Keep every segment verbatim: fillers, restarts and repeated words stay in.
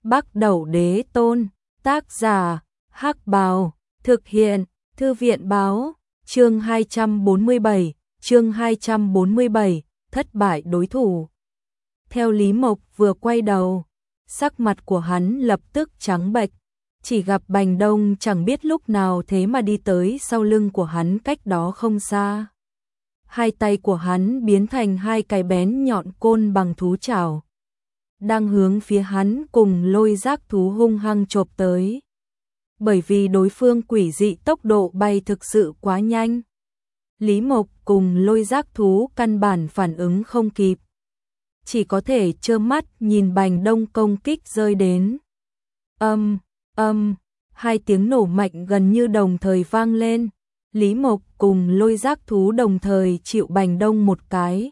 Bắc Đẩu Đế Tôn, tác giả, Hắc Bào, thực hiện, Thư viện báo, chương hai trăm bốn mươi bảy, chương hai trăm bốn mươi bảy, thất bại đối thủ. Theo Lý Mộc vừa quay đầu, sắc mặt của hắn lập tức trắng bệch, chỉ gặp Bành Đông chẳng biết lúc nào thế mà đi tới sau lưng của hắn cách đó không xa. Hai tay của hắn biến thành hai cái bén nhọn côn bằng thú chảo, đang hướng phía hắn cùng Lôi Giác thú hung hăng chộp tới. Bởi vì đối phương quỷ dị tốc độ bay thực sự quá nhanh, Lý Mộc cùng Lôi Giác thú căn bản phản ứng không kịp, chỉ có thể trơ mắt nhìn Bành Đông công kích rơi đến. Âm, âm, hai tiếng nổ mạnh gần như đồng thời vang lên. Lý Mộc cùng Lôi Giác thú đồng thời chịu Bành Đông một cái.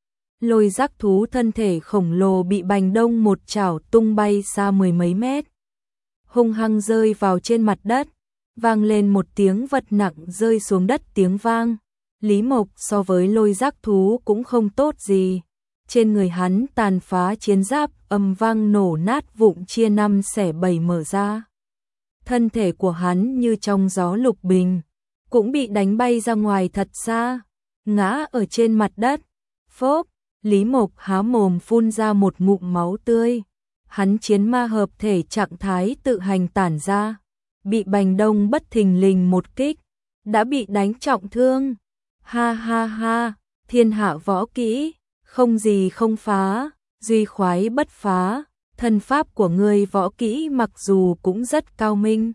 Lôi Giác thú thân thể khổng lồ bị Bành Đông một chảo tung bay xa mười mấy mét, hung hăng rơi vào trên mặt đất, vang lên một tiếng vật nặng rơi xuống đất tiếng vang. Lý Mộc so với Lôi Giác thú cũng không tốt gì, trên người hắn tàn phá chiến giáp ầm vang nổ nát vụn chia năm xẻ bảy mở ra. Thân thể của hắn như trong gió lục bình, cũng bị đánh bay ra ngoài thật xa, ngã ở trên mặt đất. Phốp, Lý Mộc há mồm phun ra một ngụm máu tươi. Hắn chiến ma hợp thể trạng thái tự hành tản ra, bị Bành Đông bất thình lình một kích, đã bị đánh trọng thương. Ha ha ha, thiên hạ võ kỹ, không gì không phá, duy khoái bất phá, thân pháp của ngươi võ kỹ mặc dù cũng rất cao minh,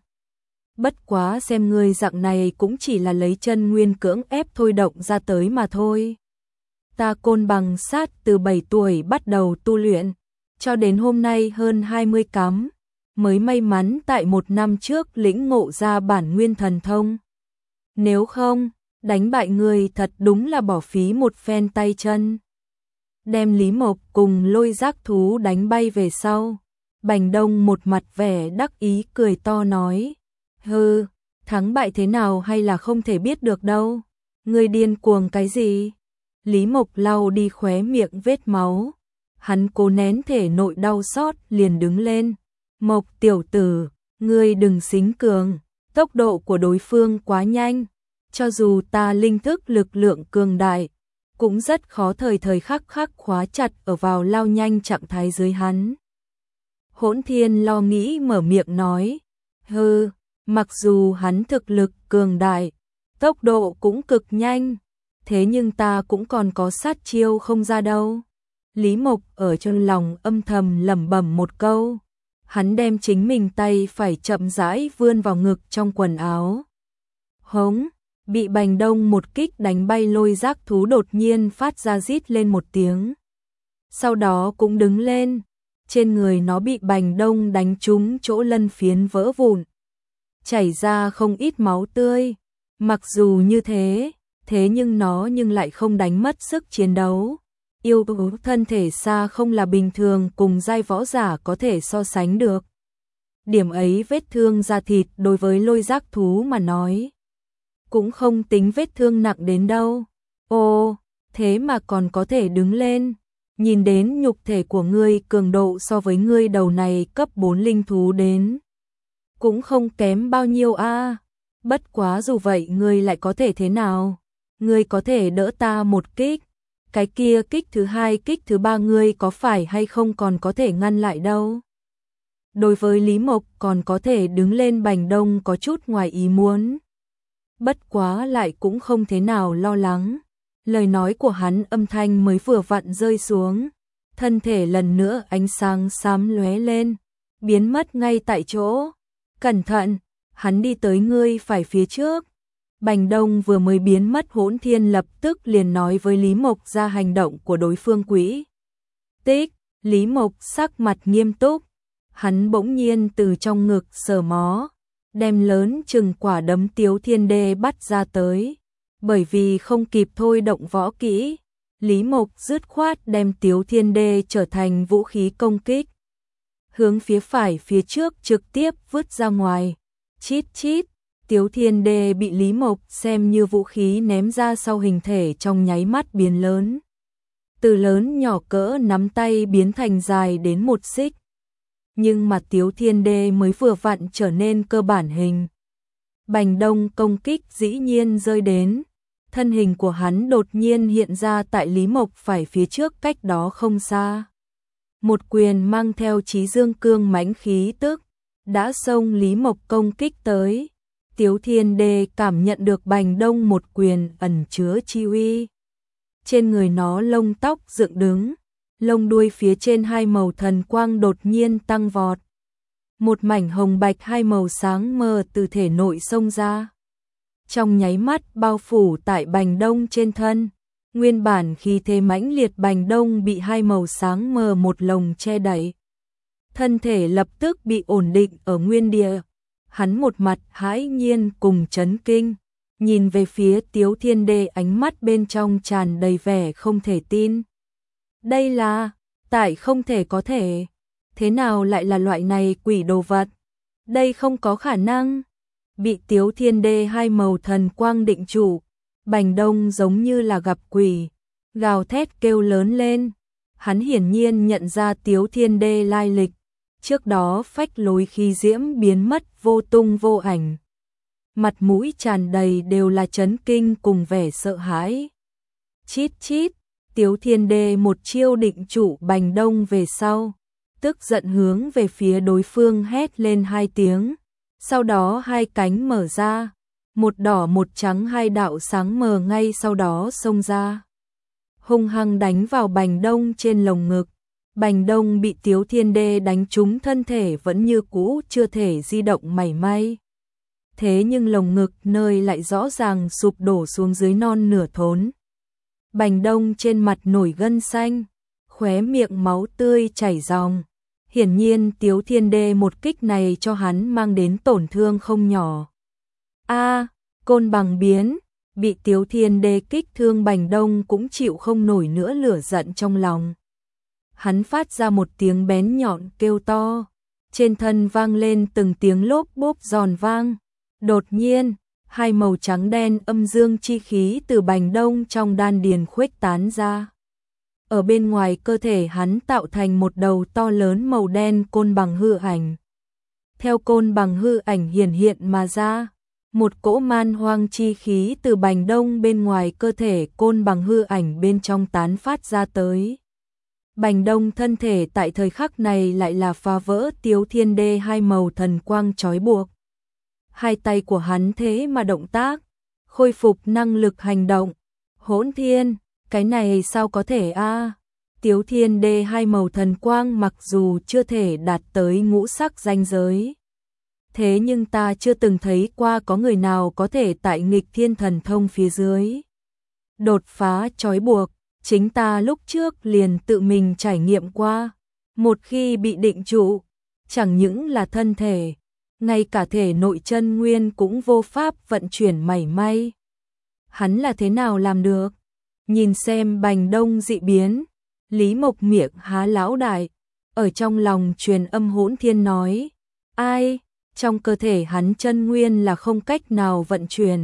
bất quá xem ngươi dạng này cũng chỉ là lấy chân nguyên cưỡng ép thôi động ra tới mà thôi. Ta Côn Bằng Sát từ bảy tuổi bắt đầu tu luyện, cho đến hôm nay hơn hai mươi cắm, mới may mắn tại một năm trước lĩnh ngộ ra bản nguyên thần thông. Nếu không, đánh bại người thật đúng là bỏ phí một phen tay chân. Đem Lý Mộc cùng Lôi Giác thú đánh bay về sau, Bành Đông một mặt vẻ đắc ý cười to nói: hừ, thắng bại thế nào hay là không thể biết được đâu, ngươi điên cuồng cái gì? Lý Mộc lau đi khóe miệng vết máu, hắn cố nén thể nội đau xót liền đứng lên. Mộc tiểu tử, ngươi đừng xính cường, tốc độ của đối phương quá nhanh, cho dù ta linh thức lực lượng cường đại, cũng rất khó thời thời khắc khắc khóa chặt ở vào lao nhanh trạng thái dưới hắn. Hỗn Thiên lo nghĩ mở miệng nói: hừ, mặc dù hắn thực lực cường đại, tốc độ cũng cực nhanh, thế nhưng ta cũng còn có sát chiêu không ra đâu. Lý Mộc ở trong lòng âm thầm lẩm bẩm một câu, hắn đem chính mình tay phải chậm rãi vươn vào ngực trong quần áo. Hống, bị Bành Đông một kích đánh bay Lôi Giác thú đột nhiên phát ra rít lên một tiếng, sau đó cũng đứng lên, trên người nó bị Bành Đông đánh trúng chỗ lân phiến vỡ vụn, chảy ra không ít máu tươi. Mặc dù như thế, thế nhưng nó nhưng lại không đánh mất sức chiến đấu. Yêu thú thân thể xa không là bình thường cùng giai võ giả có thể so sánh được. Điểm ấy vết thương da thịt đối với Lôi Giác thú mà nói, cũng không tính vết thương nặng đến đâu. Ồ, thế mà còn có thể đứng lên. Nhìn đến nhục thể của ngươi cường độ so với ngươi đầu này cấp bốn linh thú đến, cũng không kém bao nhiêu a. À. Bất quá dù vậy ngươi lại có thể thế nào? Ngươi có thể đỡ ta một kích, cái kia kích thứ hai kích thứ ba ngươi có phải hay không còn có thể ngăn lại đâu. Đối với Lý Mộc còn có thể đứng lên Bành Đông có chút ngoài ý muốn, bất quá lại cũng không thế nào lo lắng. Lời nói của hắn âm thanh mới vừa vặn rơi xuống, thân thể lần nữa ánh sáng xám lóe lên, biến mất ngay tại chỗ. Cẩn thận, hắn đi tới ngươi phải phía trước. Bành Đông vừa mới biến mất, Hỗn Thiên lập tức liền nói với Lý Mộc ra hành động của đối phương quỹ tích. Lý Mộc sắc mặt nghiêm túc, hắn bỗng nhiên từ trong ngực sờ mó, đem lớn chừng quả đấm Tiếu Thiên Đê bắt ra tới. Bởi vì không kịp thôi động võ kỹ, Lý Mộc dứt khoát đem Tiếu Thiên Đê trở thành vũ khí công kích, hướng phía phải phía trước trực tiếp vứt ra ngoài. Chít chít, Tiếu Thiên Đê bị Lý Mộc xem như vũ khí ném ra sau, hình thể trong nháy mắt biến lớn, từ lớn nhỏ cỡ nắm tay biến thành dài đến một xích. nhưng mà Tiếu Thiên Đê mới vừa vặn trở nên cơ bản hình. Bành Đông công kích dĩ nhiên rơi đến, thân hình của hắn đột nhiên hiện ra tại Lý Mộc phải phía trước cách đó không xa. Một quyền mang theo chí dương cương mãnh khí tức, đã xông Lý Mộc công kích tới. Tiếu Thiên Đê cảm nhận được Bành Đông một quyền ẩn chứa chi uy. Trên người nó lông tóc dựng đứng, lông đuôi phía trên hai màu thần quang đột nhiên tăng vọt. Một mảnh hồng bạch hai màu sáng mờ từ thể nội xông ra. Trong nháy mắt bao phủ tại Bành Đông trên thân, nguyên bản khi thế mãnh liệt Bành Đông bị hai màu sáng mờ một lồng che đậy. Thân thể lập tức bị ổn định ở nguyên địa, hắn một mặt hãi nhiên cùng chấn kinh, nhìn về phía Tiếu Thiên Đê ánh mắt bên trong tràn đầy vẻ không thể tin. Đây là, tại không thể có thể, thế nào lại là loại này quỷ đồ vật? Đây không có khả năng. Bị Tiếu Thiên Đê hai màu thần quang định trụ, Bành Đông giống như là gặp quỷ, gào thét kêu lớn lên. Hắn hiển nhiên nhận ra Tiếu Thiên Đê lai lịch, trước đó phách lối khí diễm biến mất vô tung vô ảnh. Mặt mũi tràn đầy đều là chấn kinh cùng vẻ sợ hãi. Chít chít, Tiếu Thiên Đê một chiêu định trụ Bành Đông về sau, tức giận hướng về phía đối phương hét lên hai tiếng. Sau đó hai cánh mở ra, một đỏ một trắng hai đạo sáng mờ ngay sau đó xông ra. Hung hăng đánh vào Bành Đông trên lồng ngực. Bành Đông bị Tiếu Thiên Đê đánh trúng thân thể vẫn như cũ chưa thể di động mảy may. Thế nhưng lồng ngực nơi lại rõ ràng sụp đổ xuống dưới non nửa thốn. Bành Đông trên mặt nổi gân xanh, khóe miệng máu tươi chảy ròng. Hiển nhiên Tiếu Thiên Đê một kích này cho hắn mang đến tổn thương không nhỏ. A, côn bằng biến, bị Tiếu Thiên Đê kích thương Bành Đông cũng chịu không nổi nữa lửa giận trong lòng. Hắn phát ra một tiếng bén nhọn kêu to, trên thân vang lên từng tiếng lốp bốp giòn vang. Đột nhiên, hai màu trắng đen âm dương chi khí từ Bành Đông trong đan điền khuếch tán ra. Ở bên ngoài cơ thể hắn tạo thành một đầu to lớn màu đen côn bằng hư ảnh. Theo côn bằng hư ảnh hiển hiện mà ra, một cỗ man hoang chi khí từ Bành Đông bên ngoài cơ thể côn bằng hư ảnh bên trong tán phát ra tới. Bành Đông thân thể tại thời khắc này lại là phá vỡ Tiếu Thiên Đê hai màu thần quang trói buộc. Hai tay của hắn thế mà động tác, khôi phục năng lực hành động. Hỗn thiên, cái này sao có thể a? À? Tiếu Thiên Đê hai màu thần quang mặc dù chưa thể đạt tới ngũ sắc ranh giới, thế nhưng ta chưa từng thấy qua có người nào có thể tại nghịch thiên thần thông phía dưới đột phá trói buộc. Chính ta lúc trước liền tự mình trải nghiệm qua, một khi bị định trụ, chẳng những là thân thể, ngay cả thể nội chân nguyên cũng vô pháp vận chuyển mảy may. Hắn là thế nào làm được? Nhìn xem Bành Đông dị biến, Lý Mộc miệng há lão đại, ở trong lòng truyền âm Hỗn Thiên nói, ai, trong cơ thể hắn chân nguyên là không cách nào vận chuyển.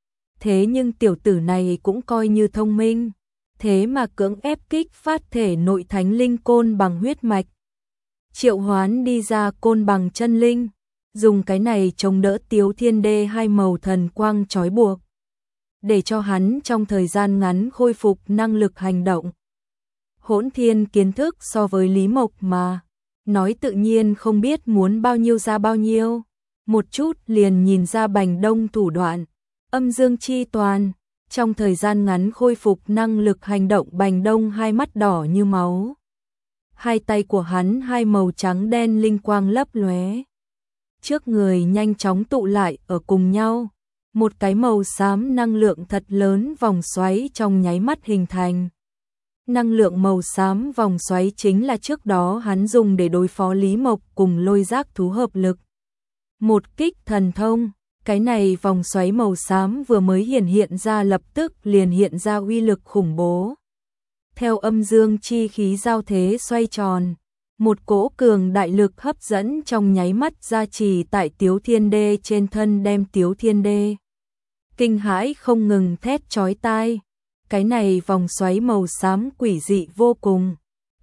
Thế nhưng tiểu tử này cũng coi như thông minh, thế mà cưỡng ép kích phát thể nội thánh linh côn bằng huyết mạch. Triệu hoán đi ra côn bằng chân linh, dùng cái này chống đỡ Tiếu Thiên Đê hai màu thần quang trói buộc, để cho hắn trong thời gian ngắn khôi phục năng lực hành động. Hỗn Thiên kiến thức so với Lý Mộc mà, nói tự nhiên không biết muốn bao nhiêu ra bao nhiêu, một chút liền nhìn ra Bành Đông thủ đoạn, âm dương chi toàn. Trong thời gian ngắn khôi phục năng lực hành động Bành Đông hai mắt đỏ như máu. Hai tay của hắn hai màu trắng đen linh quang lấp lóe. Trước người nhanh chóng tụ lại ở cùng nhau. Một cái màu xám năng lượng thật lớn vòng xoáy trong nháy mắt hình thành. Năng lượng màu xám vòng xoáy chính là trước đó hắn dùng để đối phó Lý Mộc cùng lôi giác thú hợp lực. Một kích thần thông. Cái này vòng xoáy màu xám vừa mới hiển hiện ra lập tức liền hiện ra uy lực khủng bố. Theo âm dương chi khí giao thế xoay tròn, một cỗ cường đại lực hấp dẫn trong nháy mắt gia trì tại Tiếu Thiên Đê trên thân đem Tiếu Thiên Đê kinh hãi không ngừng thét chói tai. Cái này vòng xoáy màu xám quỷ dị vô cùng,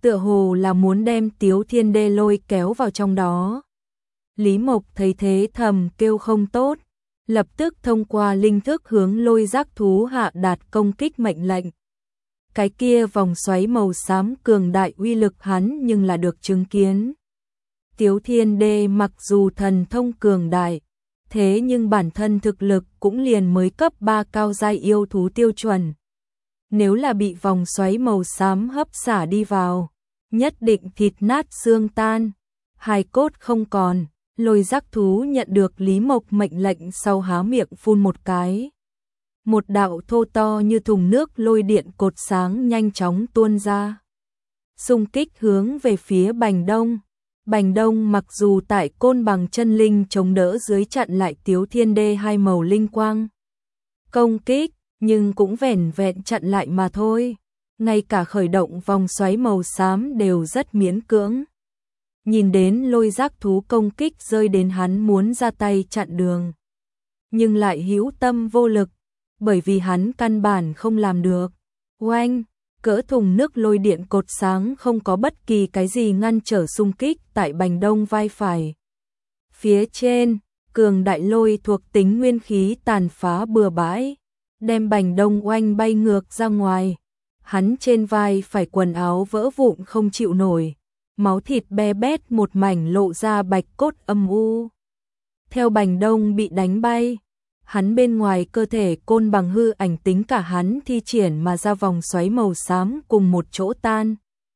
tựa hồ là muốn đem Tiếu Thiên Đê lôi kéo vào trong đó. Lý Mộc thấy thế thầm kêu không tốt, lập tức thông qua linh thức hướng lôi giác thú hạ đạt công kích mệnh lệnh. Cái kia vòng xoáy màu xám cường đại uy lực hắn nhưng là được chứng kiến. Tiếu Thiên Đê mặc dù thần thông cường đại, thế nhưng bản thân thực lực cũng liền mới cấp ba cao giai yêu thú tiêu chuẩn. Nếu là bị vòng xoáy màu xám hấp xả đi vào, nhất định thịt nát xương tan, hài cốt không còn. Lôi giác thú nhận được Lý Mộc mệnh lệnh sau há miệng phun một cái. Một đạo thô to như thùng nước lôi điện cột sáng nhanh chóng tuôn ra. Xung kích hướng về phía Bành Đông. Bành Đông mặc dù tại côn bằng chân linh chống đỡ dưới chặn lại Tiếu Thiên Đê hai màu linh quang công kích, nhưng cũng vẻn vẹn chặn lại mà thôi. Ngay cả khởi động vòng xoáy màu xám đều rất miễn cưỡng. Nhìn đến lôi giác thú công kích rơi đến hắn muốn ra tay chặn đường, nhưng lại hữu tâm vô lực, bởi vì hắn căn bản không làm được. Oanh, cỡ thùng nước lôi điện cột sáng không có bất kỳ cái gì ngăn trở xung kích tại Bành Đông vai phải. Phía trên, cường đại lôi thuộc tính nguyên khí tàn phá bừa bãi, đem Bành Đông oanh bay ngược ra ngoài. Hắn trên vai phải quần áo vỡ vụn không chịu nổi. Máu thịt be bét một mảnh lộ ra bạch cốt âm u. Theo Bành Đông bị đánh bay, hắn bên ngoài cơ thể côn bằng hư ảnh tính cả hắn thi triển mà ra vòng xoáy màu xám cùng một chỗ tan.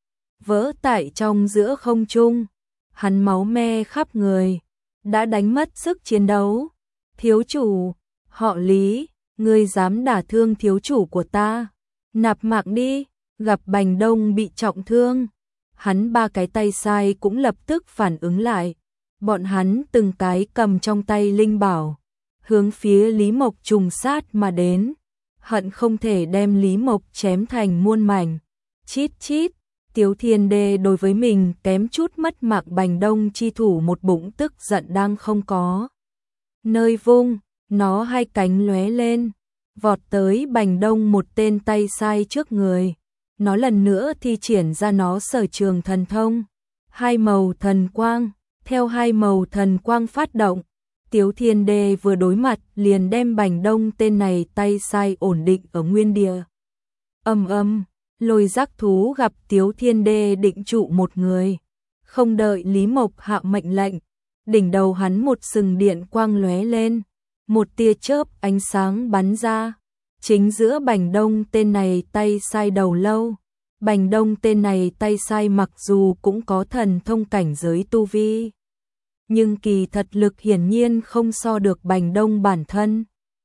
Vỡ tại trong giữa không trung, hắn máu me khắp người, đã đánh mất sức chiến đấu. Thiếu chủ, họ Lý, ngươi dám đả thương thiếu chủ của ta, nạp mạng đi. Gặp Bành Đông bị trọng thương, hắn ba cái tay sai cũng lập tức phản ứng lại. Bọn hắn từng cái cầm trong tay linh bảo, hướng phía Lý Mộc trùng sát mà đến, hận không thể đem Lý Mộc chém thành muôn mảnh. Chít chít, Tiếu Thiên Đê đối với mình kém chút mất mạng Bành Đông chi thủ một bụng tức giận đang không có nơi vung, nó hai cánh lóe lên, vọt tới Bành Đông một tên tay sai trước người. Nó lần nữa thi triển ra nó sở trường thần thông, hai màu thần quang. Theo hai màu thần quang phát động, Tiếu Thiên Đê vừa đối mặt liền đem Bành Đông tên này tay sai ổn định ở nguyên địa. Âm âm, lôi giác thú gặp Tiếu Thiên Đê định trụ một người, không đợi Lý Mộc hạ mệnh lệnh, đỉnh đầu hắn một sừng điện quang lóe lên, một tia chớp ánh sáng bắn ra, chính giữa Bành Đông tên này tay sai đầu lâu. Bành Đông tên này tay sai mặc dù cũng có thần thông cảnh giới tu vi, nhưng kỳ thật lực hiển nhiên không so được Bành Đông bản thân.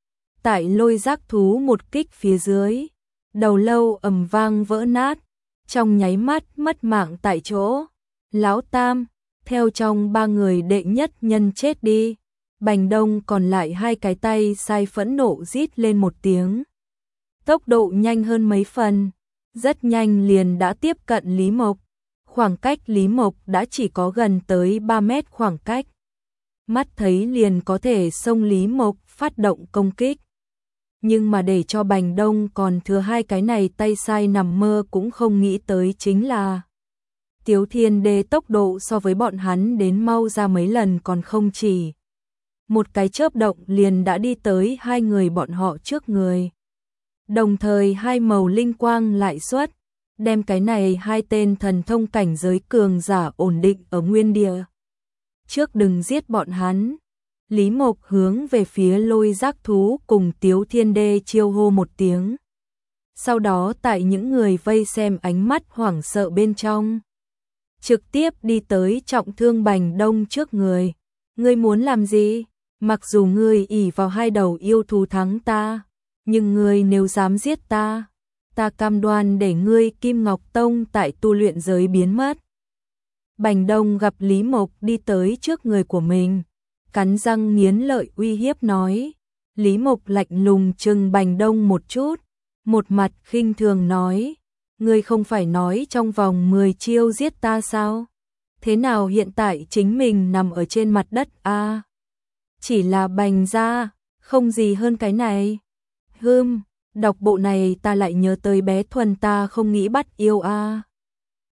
Tại lôi giác thú một kích phía dưới, đầu lâu ầm vang vỡ nát, trong nháy mắt mất mạng tại chỗ. Lão Tam, theo trong ba người đệ nhất nhân chết đi. Bành Đông còn lại hai cái tay sai phẫn nộ rít lên một tiếng. Tốc độ nhanh hơn mấy phần, rất nhanh liền đã tiếp cận Lý Mộc. Khoảng cách Lý Mộc đã chỉ có gần tới ba mét khoảng cách. Mắt thấy liền có thể xông Lý Mộc phát động công kích. Nhưng mà để cho Bành Đông còn thừa hai cái này tay sai nằm mơ cũng không nghĩ tới chính là Tiếu Thiên Đê tốc độ so với bọn hắn đến mau ra mấy lần còn không chỉ. Một cái chớp động liền đã đi tới hai người bọn họ trước người. Đồng thời hai màu linh quang lại xuất, đem cái này hai tên thần thông cảnh giới cường giả ổn định ở nguyên địa. Trước đừng giết bọn hắn, Lý Mộc hướng về phía lôi giác thú cùng Tiếu Thiên Đê chiêu hô một tiếng. Sau đó tại những người vây xem ánh mắt hoảng sợ bên trong, trực tiếp đi tới trọng thương Bành Đông trước người. Ngươi muốn làm gì? Mặc dù ngươi ỷ vào hai đầu yêu thú thắng ta, nhưng ngươi nếu dám giết ta, ta cam đoan để ngươi Kim Ngọc Tông tại tu luyện giới biến mất. Bành Đông gặp Lý Mộc đi tới trước người của mình, cắn răng nghiến lợi uy hiếp nói. Lý Mộc lạnh lùng trừng Bành Đông một chút, một mặt khinh thường nói, ngươi không phải nói trong vòng mười chiêu giết ta sao? Thế nào hiện tại chính mình nằm ở trên mặt đất a? À, chỉ là Bành gia, không gì hơn cái này. Hừm, đọc bộ này ta lại nhớ tới bé Thuần ta không nghĩ bắt yêu a. À.